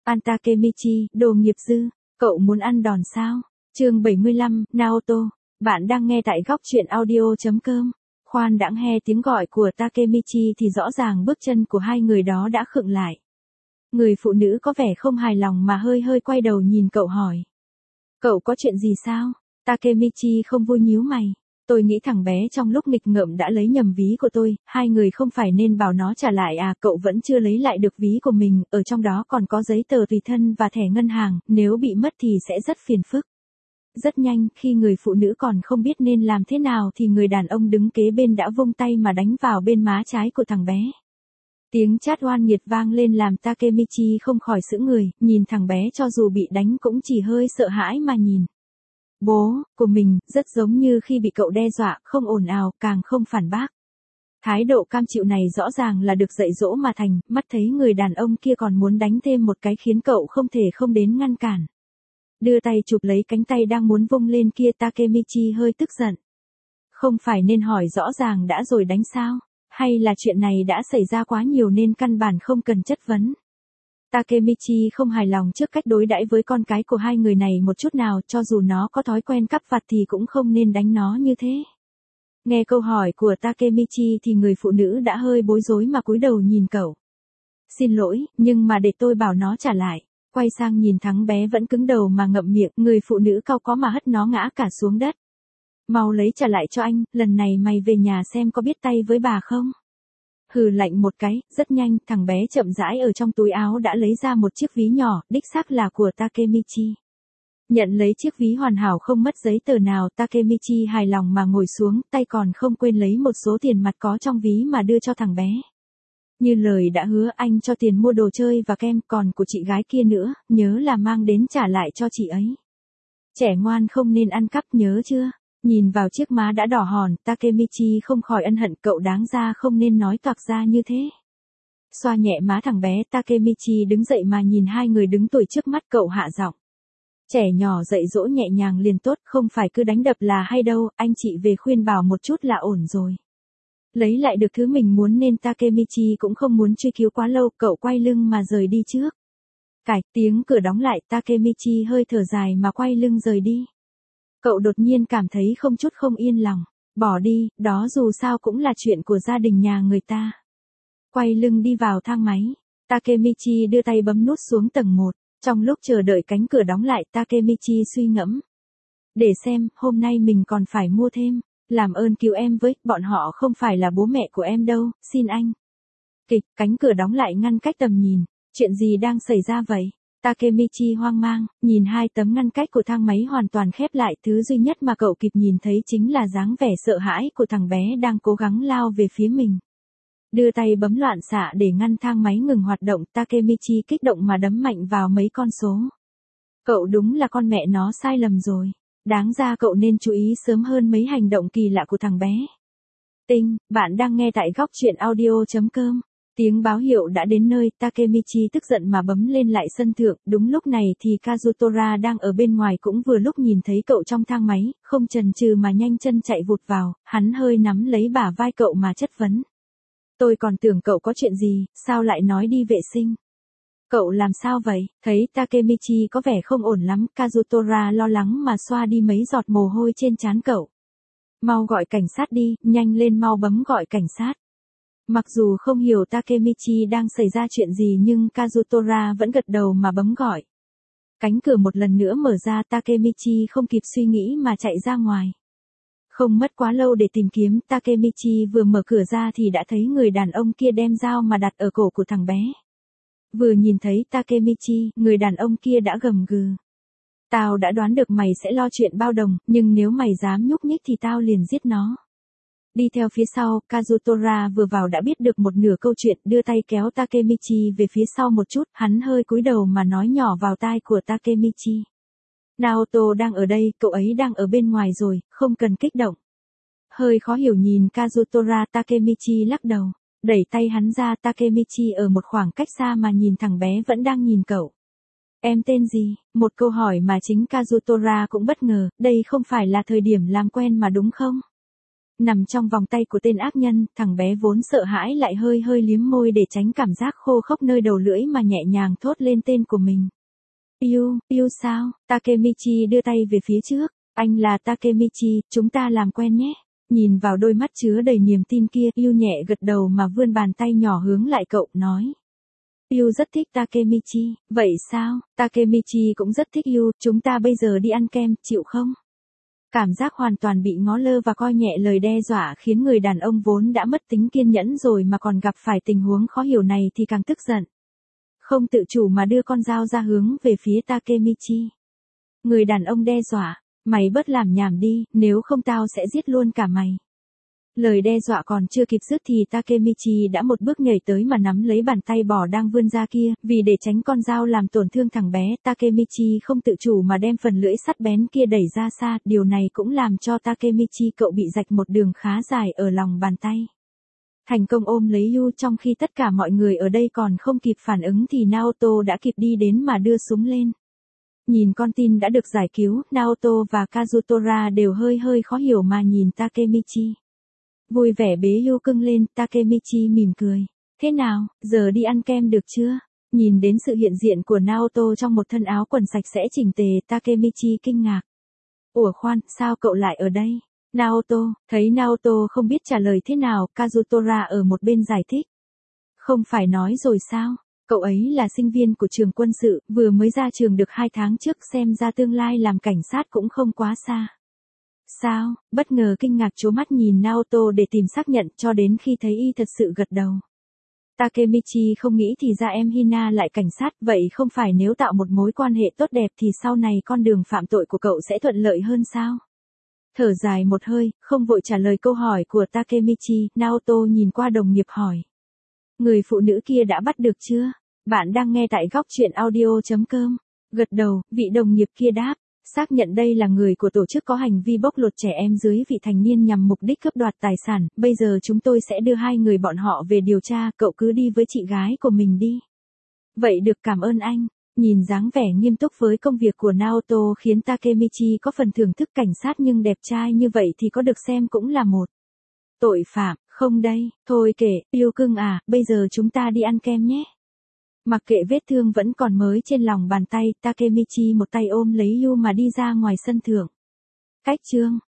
An Takemichi, đồ nghiệp dư, cậu muốn ăn đòn sao? Chương 75, Naoto. Bạn đang nghe tại góc truyện audio.com. Khoan đãng nghe tiếng gọi của Takemichi thì rõ ràng bước chân của hai người đó đã khựng lại. Người phụ nữ có vẻ không hài lòng mà hơi hơi quay đầu nhìn cậu hỏi. Cậu có chuyện gì sao? Takemichi không vui nhíu mày. Tôi nghĩ thằng bé trong lúc nghịch ngợm đã lấy nhầm ví của tôi, hai người không phải nên bảo nó trả lại à, cậu vẫn chưa lấy lại được ví của mình, ở trong đó còn có giấy tờ tùy thân và thẻ ngân hàng, nếu bị mất thì sẽ rất phiền phức. Rất nhanh, khi người phụ nữ còn không biết nên làm thế nào thì người đàn ông đứng kế bên đã vung tay mà đánh vào bên má trái của thằng bé. Tiếng chát oan nghiệt vang lên làm Takemichi không khỏi sững người, nhìn thằng bé cho dù bị đánh cũng chỉ hơi sợ hãi mà nhìn. Bố của mình, rất giống như khi bị cậu đe dọa, không ồn ào, càng không phản bác. Thái độ cam chịu này rõ ràng là được dạy dỗ mà thành, mắt thấy người đàn ông kia còn muốn đánh thêm một cái khiến cậu không thể không đến ngăn cản. Đưa tay chụp lấy cánh tay đang muốn vung lên kia, Takemichi hơi tức giận. Không phải nên hỏi rõ ràng đã rồi đánh sao? Hay là chuyện này đã xảy ra quá nhiều nên căn bản không cần chất vấn? Takemichi không hài lòng trước cách đối đãi với con cái của hai người này một chút nào, cho dù nó có thói quen cắp vặt thì cũng không nên đánh nó như thế. Nghe câu hỏi của Takemichi thì người phụ nữ đã hơi bối rối mà cúi đầu nhìn cậu. Xin lỗi, nhưng mà để tôi bảo nó trả lại. Quay sang nhìn thằng bé vẫn cứng đầu mà ngậm miệng, người phụ nữ cau có mà hất nó ngã cả xuống đất. Mau lấy trả lại cho anh, lần này mày về nhà xem có biết tay với bà không? Hừ lạnh một cái, rất nhanh, thằng bé chậm rãi ở trong túi áo đã lấy ra một chiếc ví nhỏ, đích xác là của Takemichi. Nhận lấy chiếc ví hoàn hảo không mất giấy tờ nào, Takemichi hài lòng mà ngồi xuống, tay còn không quên lấy một số tiền mặt có trong ví mà đưa cho thằng bé. Như lời đã hứa, anh cho tiền mua đồ chơi và kem, còn của chị gái kia nữa, nhớ là mang đến trả lại cho chị ấy. Trẻ ngoan không nên ăn cắp, nhớ chưa? Nhìn vào chiếc má đã đỏ hòn, Takemichi không khỏi ân hận, cậu đáng ra không nên nói toạc ra như thế. Xoa nhẹ má thằng bé, Takemichi đứng dậy mà nhìn hai người đứng tuổi trước mắt, cậu hạ giọng. Trẻ nhỏ dạy dỗ nhẹ nhàng liền tốt, không phải cứ đánh đập là hay đâu, anh chị về khuyên bảo một chút là ổn rồi. Lấy lại được thứ mình muốn nên Takemichi cũng không muốn truy cứu quá lâu, cậu quay lưng mà rời đi trước. Cạch, tiếng cửa đóng lại, Takemichi hơi thở dài mà quay lưng rời đi. Cậu đột nhiên cảm thấy không chút không yên lòng. Bỏ đi, đó dù sao cũng là chuyện của gia đình nhà người ta. Quay lưng đi vào thang máy. Takemichi đưa tay bấm nút xuống tầng 1. Trong lúc chờ đợi cánh cửa đóng lại, Takemichi suy ngẫm. Để xem, hôm nay mình còn phải mua thêm. Làm ơn cứu em với, bọn họ không phải là bố mẹ của em đâu, xin anh. Kịch, cánh cửa đóng lại ngăn cách tầm nhìn. Chuyện gì đang xảy ra vậy? Takemichi hoang mang, nhìn hai tấm ngăn cách của thang máy hoàn toàn khép lại, thứ duy nhất mà cậu kịp nhìn thấy chính là dáng vẻ sợ hãi của thằng bé đang cố gắng lao về phía mình. Đưa tay bấm loạn xạ để ngăn thang máy ngừng hoạt động, Takemichi kích động mà đấm mạnh vào mấy con số. Cậu đúng là con mẹ nó sai lầm rồi. Đáng ra cậu nên chú ý sớm hơn mấy hành động kỳ lạ của thằng bé. Tinh, bạn đang nghe tại góc truyện audio.com. Tiếng báo hiệu đã đến nơi, Takemichi tức giận mà bấm lên lại sân thượng, đúng lúc này thì Kazutora đang ở bên ngoài cũng vừa lúc nhìn thấy cậu trong thang máy, không chần chừ mà nhanh chân chạy vụt vào, hắn hơi nắm lấy bả vai cậu mà chất vấn. Tôi còn tưởng cậu có chuyện gì, sao lại nói đi vệ sinh? Cậu làm sao vậy? Thấy Takemichi có vẻ không ổn lắm, Kazutora lo lắng mà xoa đi mấy giọt mồ hôi trên trán cậu. Mau gọi cảnh sát đi, nhanh lên mau bấm gọi cảnh sát. Mặc dù không hiểu Takemichi đang xảy ra chuyện gì nhưng Kazutora vẫn gật đầu mà bấm gọi. Cánh cửa một lần nữa mở ra, Takemichi không kịp suy nghĩ mà chạy ra ngoài. Không mất quá lâu để tìm kiếm, Takemichi vừa mở cửa ra thì đã thấy người đàn ông kia đem dao mà đặt ở cổ của thằng bé. Vừa nhìn thấy Takemichi, người đàn ông kia đã gầm gừ. Tao đã đoán được mày sẽ lo chuyện bao đồng, nhưng nếu mày dám nhúc nhích thì tao liền giết nó. Đi theo phía sau, Kazutora vừa vào đã biết được một nửa câu chuyện, đưa tay kéo Takemichi về phía sau một chút, hắn hơi cúi đầu mà nói nhỏ vào tai của Takemichi. Naoto đang ở đây, cậu ấy đang ở bên ngoài rồi, không cần kích động. Hơi khó hiểu nhìn Kazutora, Takemichi lắc đầu. Đẩy tay hắn ra, Takemichi ở một khoảng cách xa mà nhìn thằng bé vẫn đang nhìn cậu. Em tên gì? Một câu hỏi mà chính Kazutora cũng bất ngờ, đây không phải là thời điểm làm quen mà đúng không? Nằm trong vòng tay của tên ác nhân, thằng bé vốn sợ hãi lại hơi hơi liếm môi để tránh cảm giác khô khốc nơi đầu lưỡi mà nhẹ nhàng thốt lên tên của mình. Yêu sao? Takemichi đưa tay về phía trước. Anh là Takemichi, chúng ta làm quen nhé. Nhìn vào đôi mắt chứa đầy niềm tin kia, Yêu nhẹ gật đầu mà vươn bàn tay nhỏ hướng lại cậu, nói. Yêu rất thích Takemichi, vậy sao? Takemichi cũng rất thích Yêu, chúng ta bây giờ đi ăn kem, chịu không? Cảm giác hoàn toàn bị ngó lơ và coi nhẹ lời đe dọa khiến người đàn ông vốn đã mất tính kiên nhẫn rồi mà còn gặp phải tình huống khó hiểu này thì càng tức giận. Không tự chủ mà đưa con dao ra hướng về phía Takemichi. Người đàn ông đe dọa, mày bớt làm nhảm đi, nếu không tao sẽ giết luôn cả mày. Lời đe dọa còn chưa kịp dứt thì Takemichi đã một bước nhảy tới mà nắm lấy bàn tay bò đang vươn ra kia, vì để tránh con dao làm tổn thương thằng bé, Takemichi không tự chủ mà đem phần lưỡi sắt bén kia đẩy ra xa, điều này cũng làm cho Takemichi cậu bị rạch một đường khá dài ở lòng bàn tay. Thành công ôm lấy Yu trong khi tất cả mọi người ở đây còn không kịp phản ứng thì Naoto đã kịp đi đến mà đưa súng lên. Nhìn con tin đã được giải cứu, Naoto và Kazutora đều hơi hơi khó hiểu mà nhìn Takemichi. Vui vẻ bế Yu cưng lên, Takemichi mỉm cười. Thế nào, giờ đi ăn kem được chưa? Nhìn đến sự hiện diện của Naoto trong một thân áo quần sạch sẽ chỉnh tề, Takemichi kinh ngạc. Ủa khoan, sao cậu lại ở đây? Naoto, thấy Naoto không biết trả lời thế nào, Kazutora ở một bên giải thích. Không phải nói rồi sao? Cậu ấy là sinh viên của trường quân sự, vừa mới ra trường được 2 tháng trước, xem ra tương lai làm cảnh sát cũng không quá xa. Sao? Bất ngờ kinh ngạc trố mắt nhìn Naoto để tìm xác nhận cho đến khi thấy y thật sự gật đầu. Takemichi không nghĩ thì ra em Hina lại cảnh sát, vậy không phải nếu tạo một mối quan hệ tốt đẹp thì sau này con đường phạm tội của cậu sẽ thuận lợi hơn sao? Thở dài một hơi, không vội trả lời câu hỏi của Takemichi, Naoto nhìn qua đồng nghiệp hỏi. Người phụ nữ kia đã bắt được chưa? Bạn đang nghe tại góc truyện audio.com. Gật đầu, vị đồng nghiệp kia đáp. Xác nhận đây là người của tổ chức có hành vi bóc lột trẻ em dưới vị thành niên nhằm mục đích cướp đoạt tài sản, bây giờ chúng tôi sẽ đưa 2 người bọn họ về điều tra, cậu cứ đi với chị gái của mình đi. Vậy được, cảm ơn anh. Nhìn dáng vẻ nghiêm túc với công việc của Naoto khiến Takemichi có phần thưởng thức cảnh sát, nhưng đẹp trai như vậy thì có được xem cũng là một tội phạm, không đây, thôi kệ, Yêu cưng à, bây giờ chúng ta đi ăn kem nhé. Mặc kệ vết thương vẫn còn mới trên lòng bàn tay, Takemichi một tay ôm lấy Yu mà đi ra ngoài sân thượng. Cách chương